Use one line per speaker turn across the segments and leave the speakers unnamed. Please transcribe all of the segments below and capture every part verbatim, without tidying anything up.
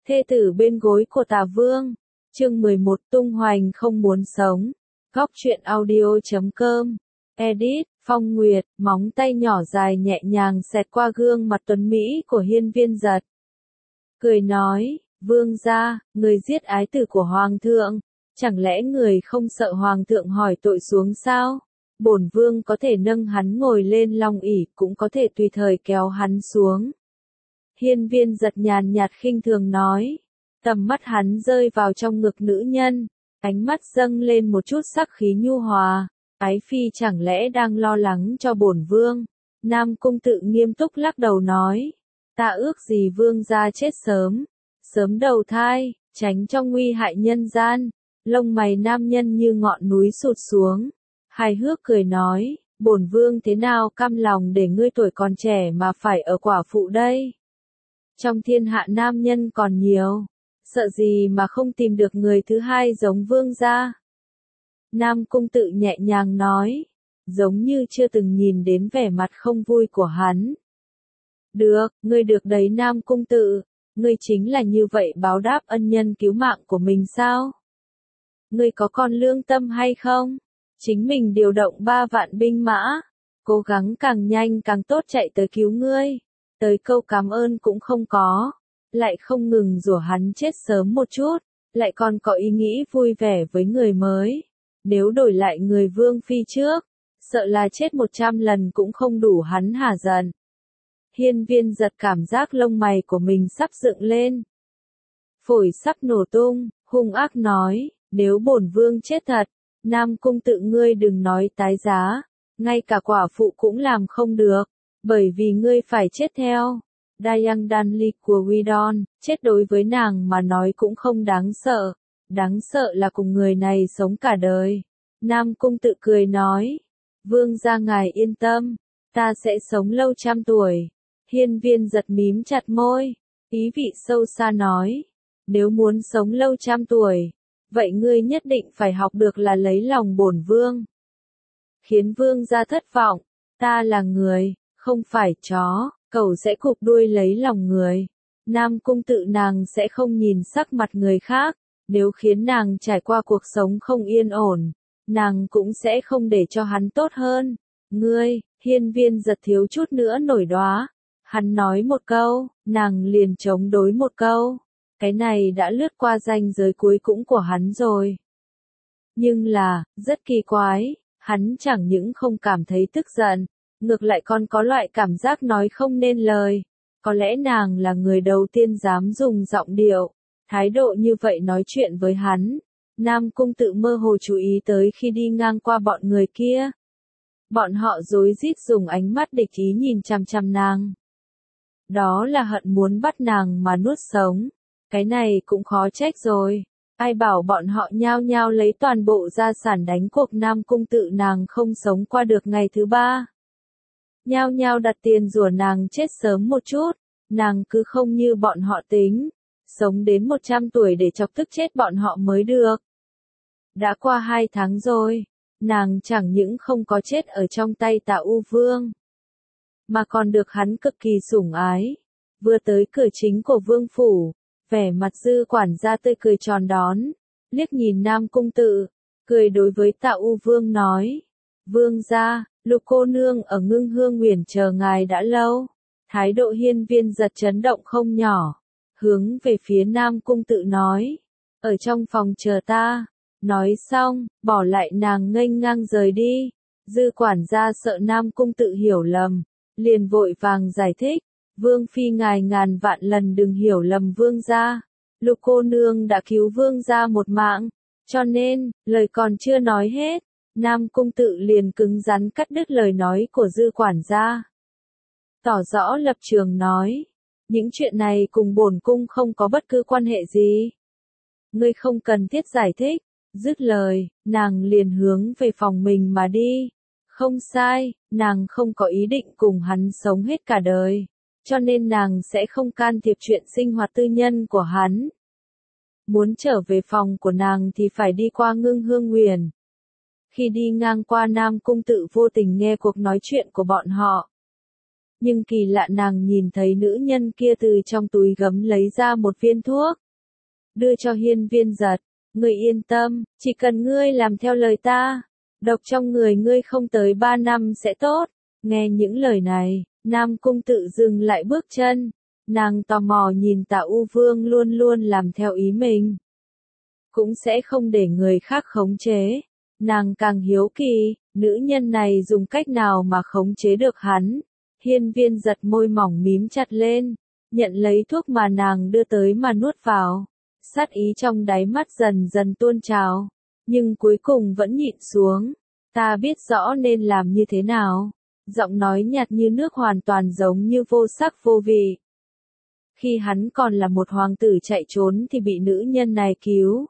Thê tử bên gối của Tả Vương. Chương mười một Tung Hoành không muốn sống. Góc truyện audio chấm com. Edit, Phong Nguyệt, móng tay nhỏ dài nhẹ nhàng xẹt qua gương mặt tuấn Mỹ của Hiên Viên Giật. Cười nói, Vương gia, người giết ái tử của Hoàng thượng, chẳng lẽ người không sợ Hoàng thượng hỏi tội xuống sao? Bổn Vương có thể nâng hắn ngồi lên long ỷ, cũng có thể tùy thời kéo hắn xuống. Hiên Viên Giật nhàn nhạt khinh thường nói, tầm mắt hắn rơi vào trong ngực nữ nhân, ánh mắt dâng lên một chút sắc khí nhu hòa. Ái phi chẳng lẽ đang lo lắng cho bổn vương? Nam Cung Tự nghiêm túc lắc đầu nói, ta ước gì vương gia chết sớm, sớm đầu thai, tránh cho nguy hại nhân gian. Lông mày nam nhân như ngọn núi sụt xuống, hài hước cười nói, bổn vương thế nào cam lòng để ngươi tuổi còn trẻ mà phải ở quả phụ đây? Trong thiên hạ nam nhân còn nhiều, sợ gì mà không tìm được người thứ hai giống vương gia? Nam Cung Tự nhẹ nhàng nói, giống như chưa từng nhìn đến vẻ mặt không vui của hắn. Được, ngươi được đấy Nam Cung Tự, ngươi chính là như vậy báo đáp ân nhân cứu mạng của mình sao? Ngươi có còn lương tâm hay không? Chính mình điều động ba vạn binh mã, cố gắng càng nhanh càng tốt chạy tới cứu ngươi, tới câu cảm ơn cũng không có, lại không ngừng rủa hắn chết sớm một chút, lại còn có ý nghĩ vui vẻ với người mới. Nếu đổi lại người vương phi trước, sợ là chết một trăm lần cũng không đủ hắn hả giận. Hiên Viên Giật cảm giác lông mày của mình sắp dựng lên, phổi sắp nổ tung, hung ác nói, nếu bổn vương chết thật, Nam Cung Tự ngươi đừng nói tái giá, ngay cả quả phụ cũng làm không được, bởi vì ngươi phải chết theo. Dayang Danli của Widon, chết đối với nàng mà nói cũng không đáng sợ. Đáng sợ là cùng người này sống cả đời. Nam Cung Tự cười nói, vương gia ngài yên tâm, ta sẽ sống lâu trăm tuổi. Hiên Viên Giật mím chặt môi, ý vị sâu xa nói, nếu muốn sống lâu trăm tuổi, vậy ngươi nhất định phải học được là lấy lòng bổn vương. Khiến vương gia thất vọng, ta là người, không phải chó, cẩu sẽ cụp đuôi lấy lòng người. Nam Cung Tự nàng sẽ không nhìn sắc mặt người khác. Nếu khiến nàng trải qua cuộc sống không yên ổn, nàng cũng sẽ không để cho hắn tốt hơn. Ngươi, Hiên Viên Giật thiếu chút nữa nổi đoá. Hắn nói một câu, nàng liền chống đối một câu. Cái này đã lướt qua ranh giới cuối cùng của hắn rồi. Nhưng là, rất kỳ quái, hắn chẳng những không cảm thấy tức giận, ngược lại còn có loại cảm giác nói không nên lời. Có lẽ nàng là người đầu tiên dám dùng giọng điệu, thái độ như vậy nói chuyện với hắn. Nam Cung Tự mơ hồ chú ý tới khi đi ngang qua bọn người kia. Bọn họ rối rít dùng ánh mắt địch ý nhìn chằm chằm nàng. Đó là hận muốn bắt nàng mà nuốt sống. Cái này cũng khó trách rồi. Ai bảo bọn họ nhao nhao lấy toàn bộ gia sản đánh cuộc Nam Cung Tự nàng không sống qua được ngày thứ ba. Nhao nhao đặt tiền rủa nàng chết sớm một chút. Nàng cứ không như bọn họ tính. Sống đến một trăm tuổi để chọc tức chết bọn họ mới được. Đã qua hai tháng rồi, nàng chẳng những không có chết ở trong tay Tả U Vương, mà còn được hắn cực kỳ sủng ái. Vừa tới cửa chính của vương phủ, vẻ mặt Dư quản gia tươi cười tròn đón, liếc nhìn Nam Cung Tự, cười đối với Tả U Vương nói, vương gia, Lục cô nương ở Ngưng Hương Uyển chờ ngài đã lâu. Thái độ Hiên Viên Giật chấn động không nhỏ. Hướng về phía Nam Cung Tự nói, ở trong phòng chờ ta. Nói xong, bỏ lại nàng nghênh ngang rời đi. Dư quản gia sợ Nam Cung Tự hiểu lầm, liền vội vàng giải thích, vương phi ngài ngàn vạn lần đừng hiểu lầm vương gia. Lục cô nương đã cứu vương gia một mạng, cho nên, lời còn chưa nói hết, Nam Cung Tự liền cứng rắn cắt đứt lời nói của Dư quản gia. Tỏ rõ lập trường nói, những chuyện này cùng bổn cung không có bất cứ quan hệ gì. Ngươi không cần thiết giải thích. Dứt lời, nàng liền hướng về phòng mình mà đi. Không sai, nàng không có ý định cùng hắn sống hết cả đời. Cho nên nàng sẽ không can thiệp chuyện sinh hoạt tư nhân của hắn. Muốn trở về phòng của nàng thì phải đi qua Ngưng Hương Uyển. Khi đi ngang qua Nam Cung Tự vô tình nghe cuộc nói chuyện của bọn họ. Nhưng kỳ lạ nàng nhìn thấy nữ nhân kia từ trong túi gấm lấy ra một viên thuốc. Đưa cho hiên viên giật. Ngươi yên tâm, chỉ cần ngươi làm theo lời ta, độc trong người ngươi không tới ba năm sẽ tốt. Nghe những lời này, Nam Cung Tự dừng lại bước chân. Nàng tò mò nhìn Tạ U Vương luôn luôn làm theo ý mình. Cũng sẽ không để người khác khống chế. Nàng càng hiếu kỳ, nữ nhân này dùng cách nào mà khống chế được hắn. Hiên viên giật môi mỏng mím chặt lên, nhận lấy thuốc mà nàng đưa tới mà nuốt vào. Sát ý trong đáy mắt dần dần tuôn trào, nhưng cuối cùng vẫn nhịn xuống. Ta biết rõ nên làm như thế nào. Giọng nói nhạt như nước hoàn toàn giống như vô sắc vô vị. Khi hắn còn là một hoàng tử chạy trốn thì bị nữ nhân này cứu.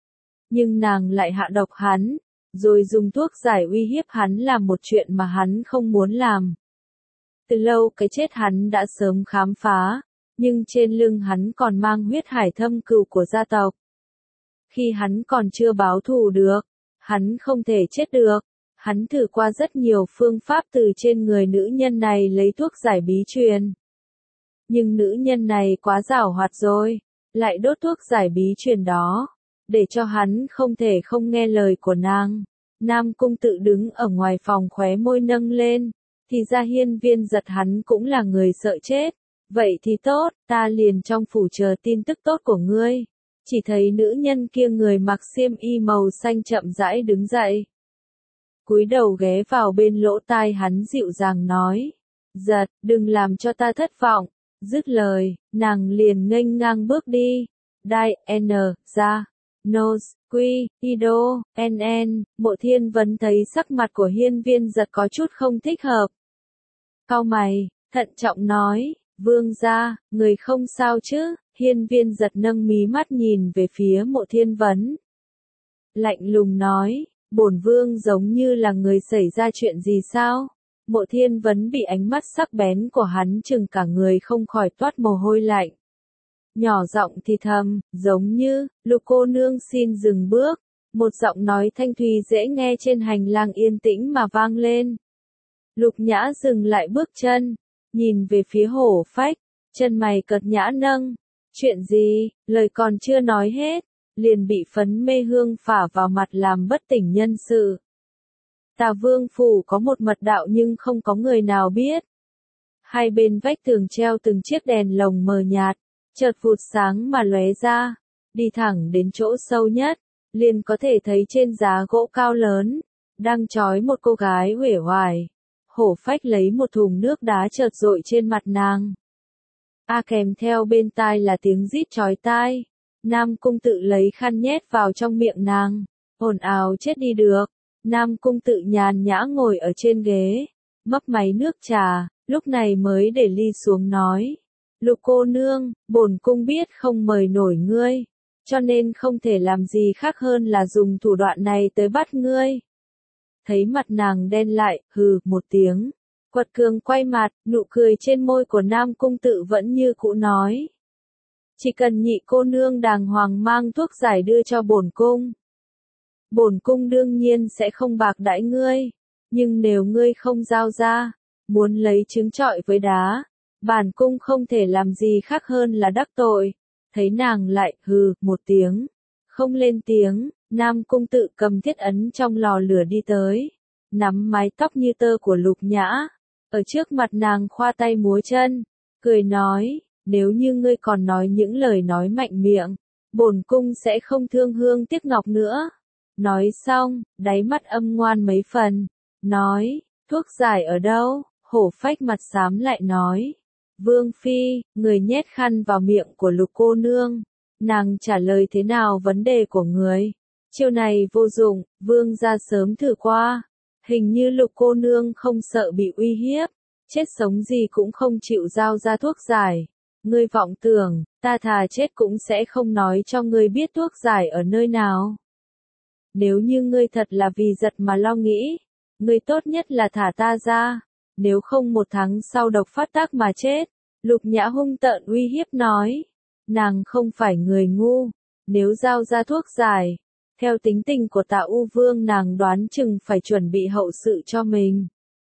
Nhưng nàng lại hạ độc hắn, rồi dùng thuốc giải uy hiếp hắn làm một chuyện mà hắn không muốn làm. Từ lâu cái chết hắn đã sớm khám phá, nhưng trên lưng hắn còn mang huyết hải thâm cừu của gia tộc. Khi hắn còn chưa báo thù được, hắn không thể chết được. Hắn thử qua rất nhiều phương pháp từ trên người nữ nhân này lấy thuốc giải bí truyền. Nhưng nữ nhân này quá giảo hoạt rồi, lại đốt thuốc giải bí truyền đó, để cho hắn không thể không nghe lời của nàng. Nam Cung Tự đứng ở ngoài phòng khóe môi nâng lên, thì ra hiên viên giật hắn cũng là người sợ chết. Vậy thì tốt, ta liền trong phủ chờ tin tức tốt của ngươi. Chỉ thấy nữ nhân kia người mặc xiêm y màu xanh chậm rãi đứng dậy. Cúi đầu ghé vào bên lỗ tai hắn dịu dàng nói. Giật, đừng làm cho ta thất vọng. Dứt lời, nàng liền nghênh ngang bước đi. Đai, N, ra, Nose, Quy, Ido, N N, Mộ Thiên Vấn thấy sắc mặt của hiên viên giật có chút không thích hợp. Cau mày, thận trọng nói, vương gia, người không sao chứ? Hiên viên giật nâng mí mắt nhìn về phía Mộ Thiên Vấn. Lạnh lùng nói, bổn vương giống như là người xảy ra chuyện gì sao? Mộ Thiên Vấn bị ánh mắt sắc bén của hắn chừng cả người không khỏi toát mồ hôi lạnh. Nhỏ giọng thì thầm, giống như, Lục cô nương xin dừng bước. Một giọng nói thanh thùy dễ nghe trên hành lang yên tĩnh mà vang lên. Lục Nhã dừng lại bước chân, nhìn về phía Hổ Phách, chân mày cật nhã nâng. Chuyện gì, lời còn chưa nói hết, liền bị phấn mê hương phả vào mặt làm bất tỉnh nhân sự. Tà Vương phủ có một mật đạo nhưng không có người nào biết. Hai bên vách tường treo từng chiếc đèn lồng mờ nhạt, chợt vụt sáng mà lóe ra, đi thẳng đến chỗ sâu nhất, liền có thể thấy trên giá gỗ cao lớn, đang trói một cô gái uể oải. Hổ Phách lấy một thùng nước đá chợt dội trên mặt nàng. A kèm theo bên tai là tiếng rít chói tai. Nam Cung Tự lấy khăn nhét vào trong miệng nàng, ồn ào chết đi được. Nam Cung Tự nhàn nhã ngồi ở trên ghế, mấp máy nước trà, lúc này mới để ly xuống nói. Lục cô nương, bổn cung biết không mời nổi ngươi, cho nên không thể làm gì khác hơn là dùng thủ đoạn này tới bắt ngươi. Thấy mặt nàng đen lại, hừ, một tiếng. Quật cường quay mặt, nụ cười trên môi của Nam Cung Tự vẫn như cũ nói. Chỉ cần nhị cô nương đàng hoàng mang thuốc giải đưa cho bổn cung. Bổn cung đương nhiên sẽ không bạc đãi ngươi, nhưng nếu ngươi không giao ra, muốn lấy trứng trọi với đá, bản cung không thể làm gì khác hơn là đắc tội. Thấy nàng lại, hừ, một tiếng, không lên tiếng, Nam Cung Tự cầm thiết ấn trong lò lửa đi tới, nắm mái tóc như tơ của Lục Nhã, ở trước mặt nàng khoa tay múa chân, cười nói, nếu như ngươi còn nói những lời nói mạnh miệng, bổn cung sẽ không thương hương tiếc ngọc nữa. Nói xong, đáy mắt âm ngoan mấy phần, nói, thuốc giải ở đâu? Hổ Phách mặt xám lại nói, Vương Phi, người nhét khăn vào miệng của Lục cô nương, nàng trả lời thế nào vấn đề của người? Chiêu này vô dụng, Vương gia sớm thử qua, hình như Lục cô nương không sợ bị uy hiếp, chết sống gì cũng không chịu giao ra thuốc giải. Ngươi vọng tưởng, ta thà chết cũng sẽ không nói cho ngươi biết thuốc giải ở nơi nào. Nếu như ngươi thật là vì giật mà lo nghĩ, ngươi tốt nhất là thả ta ra, nếu không một tháng sau độc phát tác mà chết. Lục Nhã hung tợn uy hiếp nói, nàng không phải người ngu, nếu giao ra thuốc giải, theo tính tình của Tạ U Vương nàng đoán chừng phải chuẩn bị hậu sự cho mình.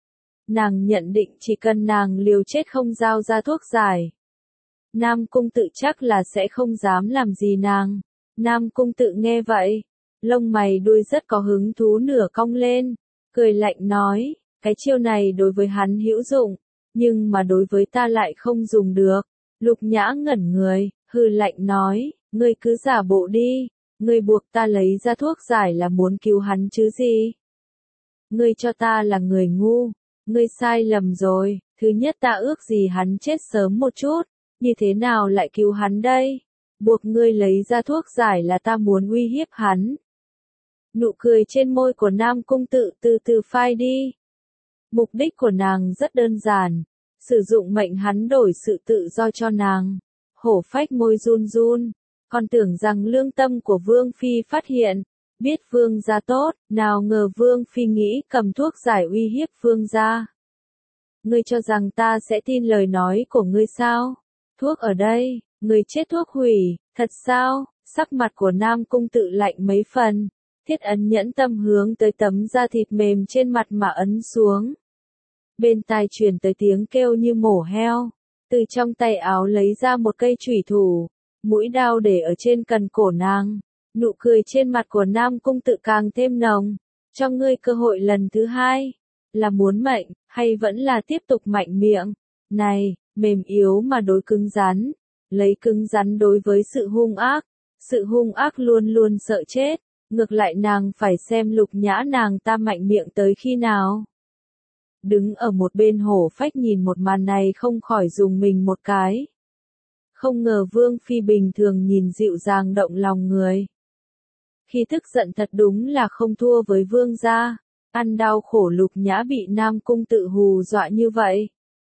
Nàng nhận định chỉ cần nàng liều chết không giao ra thuốc giải, Nam Cung Tự chắc là sẽ không dám làm gì nàng. Nam Cung Tự nghe vậy, lông mày đuôi rất có hứng thú nửa cong lên, cười lạnh nói, cái chiêu này đối với hắn hữu dụng, nhưng mà đối với ta lại không dùng được. Lục Nhã ngẩn người, hừ lạnh nói, ngươi cứ giả bộ đi, ngươi buộc ta lấy ra thuốc giải là muốn cứu hắn chứ gì? Ngươi cho ta là người ngu, ngươi sai lầm rồi, thứ nhất ta ước gì hắn chết sớm một chút, như thế nào lại cứu hắn đây? Buộc ngươi lấy ra thuốc giải là ta muốn uy hiếp hắn. Nụ cười trên môi của Nam Cung Tự từ từ phai đi. Mục đích của nàng rất đơn giản, sử dụng mệnh hắn đổi sự tự do cho nàng. Hổ Phách môi run run, còn tưởng rằng lương tâm của Vương Phi phát hiện, biết Vương gia tốt, nào ngờ Vương Phi nghĩ cầm thuốc giải uy hiếp Vương gia. Ngươi cho rằng ta sẽ tin lời nói của ngươi sao? Thuốc ở đây, ngươi chết thuốc hủy, thật sao? Sắc mặt của Nam Cung Tự lạnh mấy phần, Thiết Ấn nhẫn tâm hướng tới tấm da thịt mềm trên mặt mà ấn xuống. Bên tai truyền tới tiếng kêu như mổ heo, từ trong tay áo lấy ra một cây chủy thủ, mũi đao để ở trên cần cổ nàng. Nụ cười trên mặt của Nam Cung Tự càng thêm nồng, cho ngươi cơ hội lần thứ hai, là muốn mệnh, hay vẫn là tiếp tục mạnh miệng? Này, mềm yếu mà đối cứng rắn, lấy cứng rắn đối với sự hung ác, sự hung ác luôn luôn sợ chết, ngược lại nàng phải xem Lục Nhã nàng ta mạnh miệng tới khi nào. Đứng ở một bên Hổ Phách nhìn một màn này không khỏi dùng mình một cái. Không ngờ Vương Phi bình thường nhìn dịu dàng động lòng người. Khi tức giận thật đúng là không thua với Vương gia, ăn đau khổ Lục Nhã bị Nam Cung Tự hù dọa như vậy.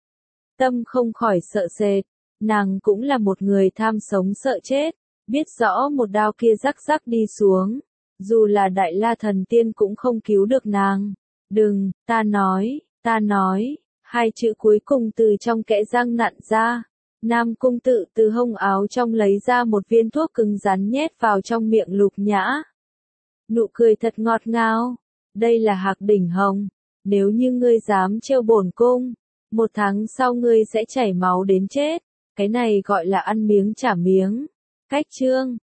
Tâm không khỏi sợ sệt, nàng cũng là một người tham sống sợ chết, biết rõ một đao kia rắc rắc đi xuống, dù là Đại La Thần Tiên cũng không cứu được nàng. Đừng, ta nói, ta nói, hai chữ cuối cùng từ trong kẽ răng nặn ra. Nam Cung Tự từ hông áo trong lấy ra một viên thuốc cứng rắn nhét vào trong miệng Lục Nhã. Nụ cười thật ngọt ngào, đây là Hạc Đỉnh Hồng, nếu như ngươi dám trêu bổn cung, một tháng sau ngươi sẽ chảy máu đến chết, cái này gọi là ăn miếng trả miếng. Cách chương